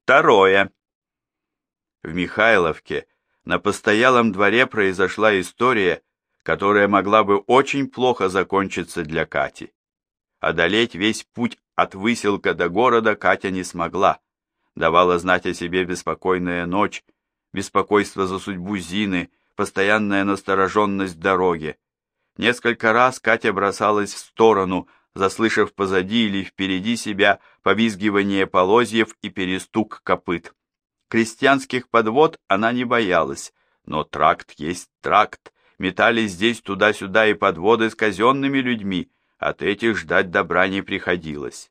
Второе. В Михайловке на постоялом дворе произошла история, которая могла бы очень плохо закончиться для Кати. Одолеть весь путь от Выселка до города Катя не смогла. Давала знать о себе беспокойная ночь, беспокойство за судьбу Зины, постоянная настороженность в дороге. Несколько раз Катя бросалась в сторону, заслышав позади или впереди себя повизгивание полозьев и перестук копыт. Крестьянских подвод она не боялась, но тракт есть тракт, метались здесь туда-сюда и подводы с казенными людьми, от этих ждать добра не приходилось.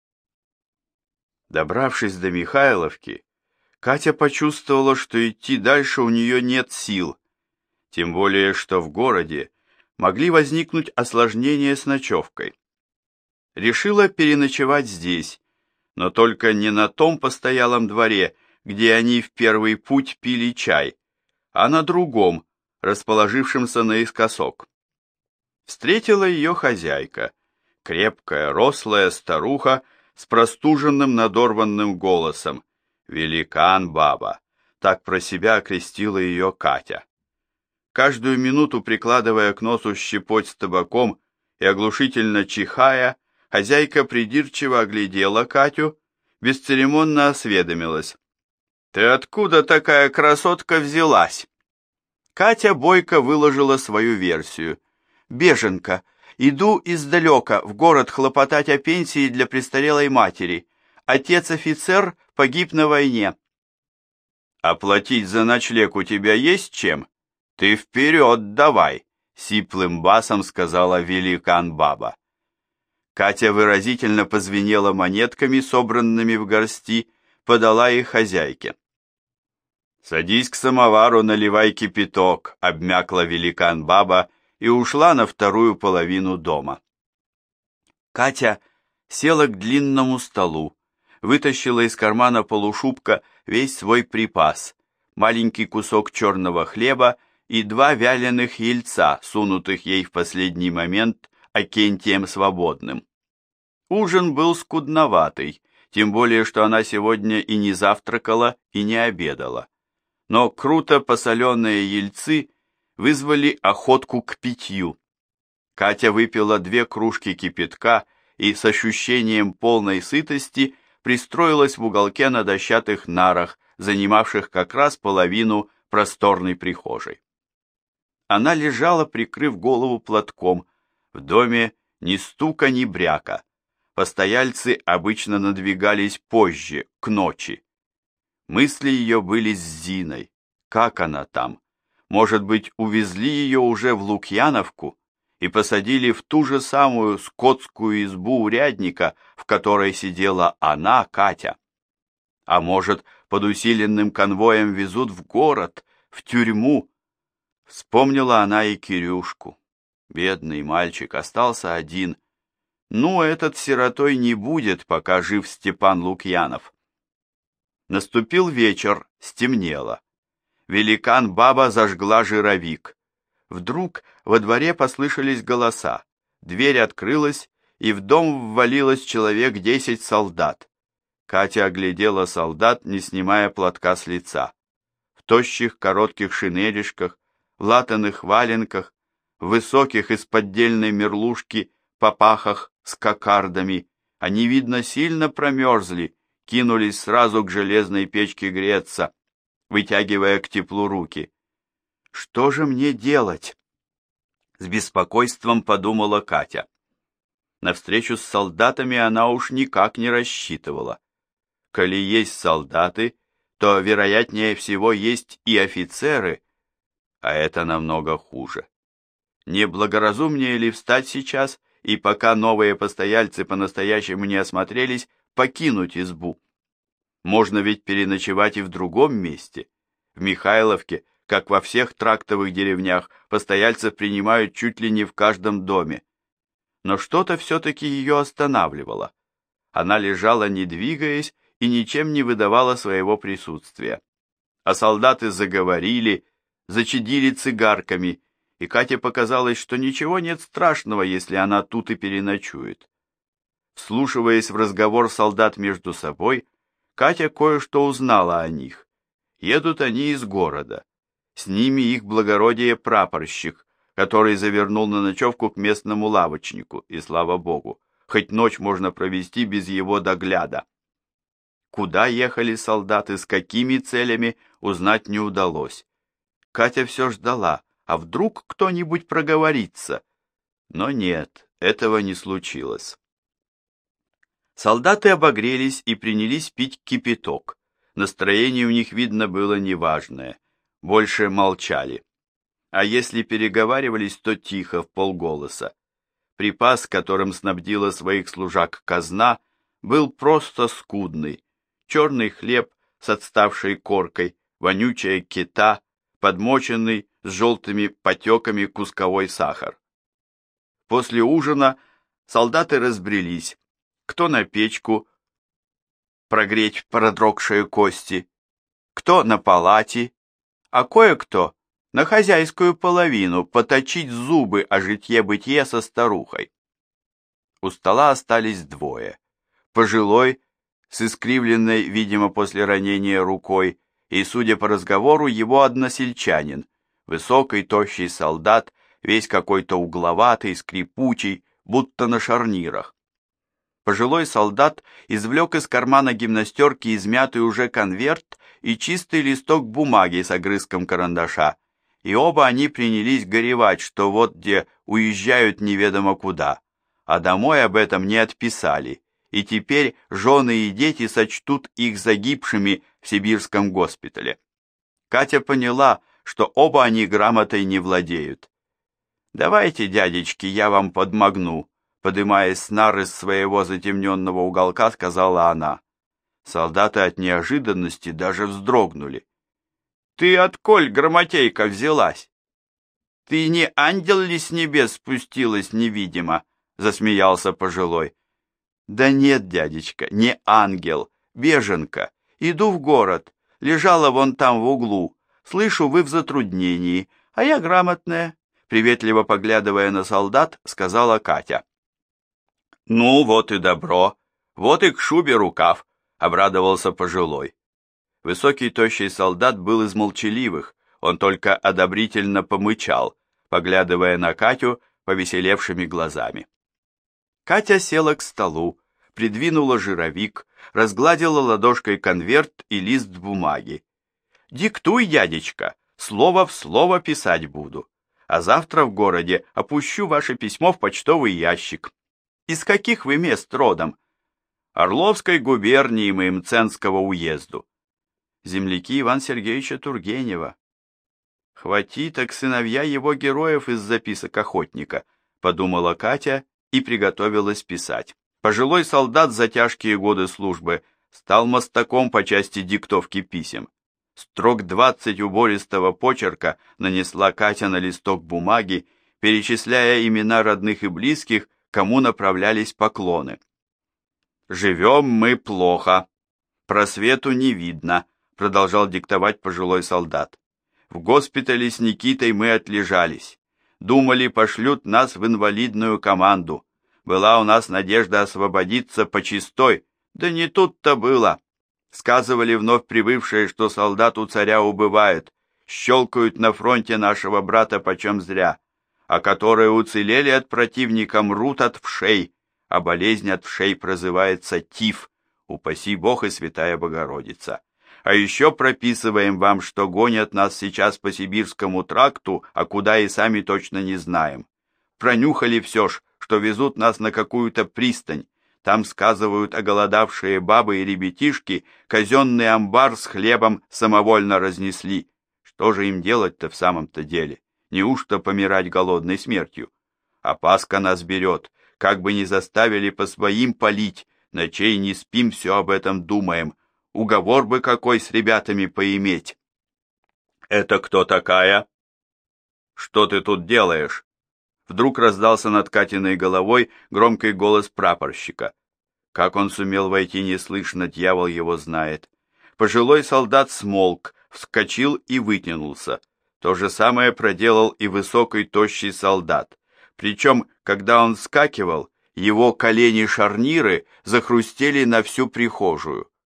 Добравшись до Михайловки, Катя почувствовала, что идти дальше у нее нет сил, тем более, что в городе могли возникнуть осложнения с ночевкой. Решила переночевать здесь, но только не на том постоялом дворе, где они в первый путь пили чай, а на другом, расположившемся наискосок. Встретила ее хозяйка, крепкая, рослая старуха с простуженным надорванным голосом, великан-баба, так про себя окрестила ее Катя. Каждую минуту прикладывая к носу щепоть с табаком и оглушительно чихая, хозяйка придирчиво оглядела Катю, бесцеремонно осведомилась. «Ты откуда такая красотка взялась?» Катя бойко выложила свою версию. «Беженка. Иду издалека в город хлопотать о пенсии для престарелой матери. Отец-офицер погиб на войне». «Оплатить за ночлег у тебя есть чем? Ты вперед давай!» — сиплым басом сказала великан-баба. Катя выразительно позвенела монетками, собранными в горсти, подала их хозяйке. «Садись к самовару, наливай кипяток», — обмякла великан-баба и ушла на вторую половину дома. Катя села к длинному столу, вытащила из кармана полушубка весь свой припас, маленький кусок черного хлеба и 2 вяленых яйца, сунутых ей в последний момент Акентием Свободным. Ужин был скудноватый, тем более, что она сегодня и не завтракала, и не обедала. Но круто посоленные ельцы вызвали охотку к питью. Катя выпила 2 кружки кипятка и с ощущением полной сытости пристроилась в уголке на дощатых нарах, занимавших как раз половину просторной прихожей. Она лежала, прикрыв голову платком. В доме ни стука, ни бряка. Постояльцы обычно надвигались позже, к ночи. Мысли ее были с Зиной. Как она там? Может быть, увезли ее уже в Лукьяновку и посадили в ту же самую скотскую избу урядника, в которой сидела она, Катя? А может, под усиленным конвоем везут в город, в тюрьму? Вспомнила она и Кирюшку. Бедный мальчик остался один. Ну, этот сиротой не будет, пока жив Степан Лукьянов. Наступил вечер, стемнело. Великан-баба зажгла жировик. Вдруг во дворе послышались голоса. Дверь открылась, и в дом ввалилось человек 10 солдат. Катя оглядела солдат, не снимая платка с лица. В тощих коротких шинелишках, в латаных валенках, в высоких из поддельной мерлушки попахах с кокардами, они, видно, сильно промерзли, кинулись сразу к железной печке греться, вытягивая к теплу руки. «Что же мне делать?» С беспокойством подумала Катя. На встречу с солдатами она уж никак не рассчитывала. Коли есть солдаты, то, вероятнее всего, есть и офицеры, а это намного хуже. Не благоразумнее ли встать сейчас и, пока новые постояльцы по-настоящему не осмотрелись, покинуть избу? Можно ведь переночевать и в другом месте. В Михайловке, как во всех трактовых деревнях, постояльцев принимают чуть ли не в каждом доме. Но что-то все-таки ее останавливало. Она лежала, не двигаясь, и ничем не выдавала своего присутствия. А солдаты заговорили, зачадили цигарками, и Кате показалось, что ничего нет страшного, если она тут и переночует. Вслушиваясь в разговор солдат между собой, Катя кое-что узнала о них. Едут они из города. С ними их благородие прапорщик, который завернул на ночевку к местному лавочнику, и слава богу, хоть ночь можно провести без его догляда. Куда ехали солдаты, с какими целями, узнать не удалось. Катя все ждала, а вдруг кто-нибудь проговорится. Но нет, этого не случилось. Солдаты обогрелись и принялись пить кипяток. Настроение у них, видно, было неважное. Больше молчали. А если переговаривались, то тихо, вполголоса. Припас, которым снабдила своих служак казна, был просто скудный. Черный хлеб с отставшей коркой, вонючая кита, подмоченный с желтыми потеками кусковой сахар. После ужина солдаты разбрелись, кто на печку прогреть продрогшие кости, кто на палати, а кое-кто на хозяйскую половину поточить зубы о житье-бытие со старухой. У стола остались двое. Пожилой, с искривленной, видимо, после ранения рукой, и, судя по разговору, его односельчанин, высокий, тощий солдат, весь какой-то угловатый, скрипучий, будто на шарнирах. Пожилой солдат извлек из кармана гимнастерки измятый уже конверт и чистый листок бумаги с огрызком карандаша, и оба они принялись горевать, что вот где уезжают неведомо куда, а домой об этом не отписали, и теперь жены и дети сочтут их загибшими в сибирском госпитале. Катя поняла, что оба они грамотой не владеют. «Давайте, дядечки, я вам подмогну», подымаясь с нар из своего затемненного уголка, сказала она. Солдаты от неожиданности даже вздрогнули. «Ты отколь, грамотейка, взялась? Ты не ангел ли с небес спустилась невидимо?» засмеялся пожилой. «Да нет, дядечка, не ангел, беженка. Иду в город, лежала вон там в углу. Слышу, вы в затруднении, а я грамотная», приветливо поглядывая на солдат, сказала Катя. «Ну, вот и добро, вот и к шубе рукав», обрадовался пожилой. Высокий тощий солдат был из молчаливых, он только одобрительно помычал, поглядывая на Катю повеселевшими глазами. Катя села к столу, придвинула жировик, разгладила ладошкой конверт и лист бумаги. «Диктуй, дядечка, слово в слово писать буду, а завтра в городе опущу ваше письмо в почтовый ящик. Из каких вы мест родом?» «Орловской губернии Мценского уезду». «Земляки Ивана Сергеевича Тургенева». «Хвати, так сыновья его героев из записок охотника», подумала Катя и приготовилась писать. Пожилой солдат за тяжкие годы службы стал мастаком по части диктовки писем. Строк 20 убористого почерка нанесла Катя на листок бумаги, перечисляя имена родных и близких, кому направлялись поклоны. «Живем мы плохо, просвету не видно», продолжал диктовать пожилой солдат. «В госпитале с Никитой мы отлежались. Думали, пошлют нас в инвалидную команду. Была у нас надежда освободиться почистой, да не тут-то было. Сказывали вновь прибывшие, что солдат у царя убывает, щелкают на фронте нашего брата почем зря, а которые уцелели от противника мрут от вшей, а болезнь от вшей прозывается тиф, упаси Бог и Святая Богородица. А еще прописываем вам, что гонят нас сейчас по Сибирскому тракту, а куда и сами точно не знаем. Пронюхали все ж, что везут нас на какую-то пристань. Там, сказывают, оголодавшие бабы и ребятишки казенный амбар с хлебом самовольно разнесли. Что же им делать-то в самом-то деле? Неужто помирать голодной смертью? Опаска нас берет, как бы не заставили по своим палить, ночей не спим, все об этом думаем. Уговор бы какой с ребятами поиметь». «Это кто такая?» «Что ты тут делаешь?» Вдруг раздался над Катиной головой громкий голос прапорщика. Как он сумел войти неслышно, дьявол его знает. Пожилой солдат смолк, вскочил и вытянулся. То же самое проделал и высокий тощий солдат. Причем, когда он вскакивал, его колени-шарниры захрустели на всю прихожую.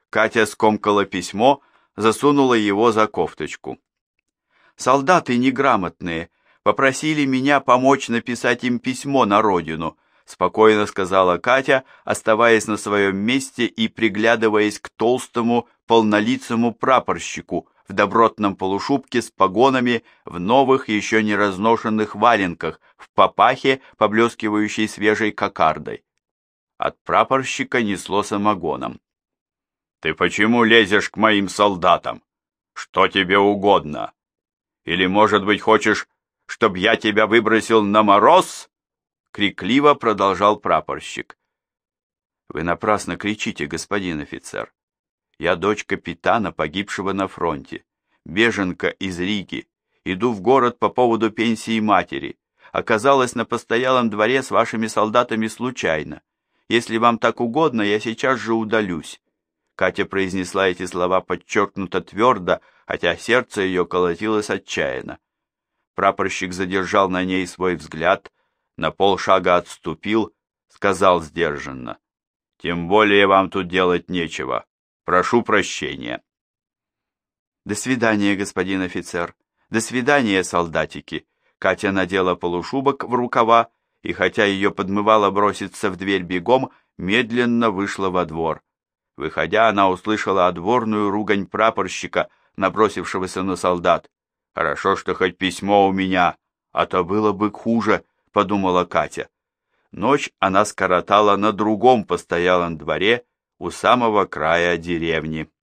Катя скомкала письмо, засунула его за кофточку. «Солдаты неграмотные попросили меня помочь написать им письмо на родину», спокойно сказала Катя, оставаясь на своем месте и приглядываясь к толстому, полнолицему прапорщику в добротном полушубке с погонами, в новых, еще не разношенных валенках, в папахе, поблескивающей свежей кокардой. От прапорщика несло самогоном. «Ты почему лезешь к моим солдатам? Что тебе угодно? Или, может быть, хочешь, чтоб я тебя выбросил на мороз?» Крикливо продолжал прапорщик. «Вы напрасно кричите, господин офицер. Я дочь капитана, погибшего на фронте, беженка из Риги. Иду в город по поводу пенсии матери. Оказалась на постоялом дворе с вашими солдатами случайно. Если вам так угодно, я сейчас же удалюсь». Катя произнесла эти слова подчеркнуто твердо, хотя сердце ее колотилось отчаянно. Прапорщик задержал на ней свой взгляд, на полшага отступил, сказал сдержанно: «Тем более вам тут делать нечего. Прошу прощения». «До свидания, господин офицер. До свидания, солдатики». Катя надела полушубок в рукава, и хотя ее подмывало броситься в дверь бегом, медленно вышла во двор. Выходя, она услышала отборную ругань прапорщика, набросившегося на солдат. «Хорошо, что хоть письмо у меня, а то было бы хуже», — подумала Катя. Ночь она скоротала на другом постоялом дворе у самого края деревни.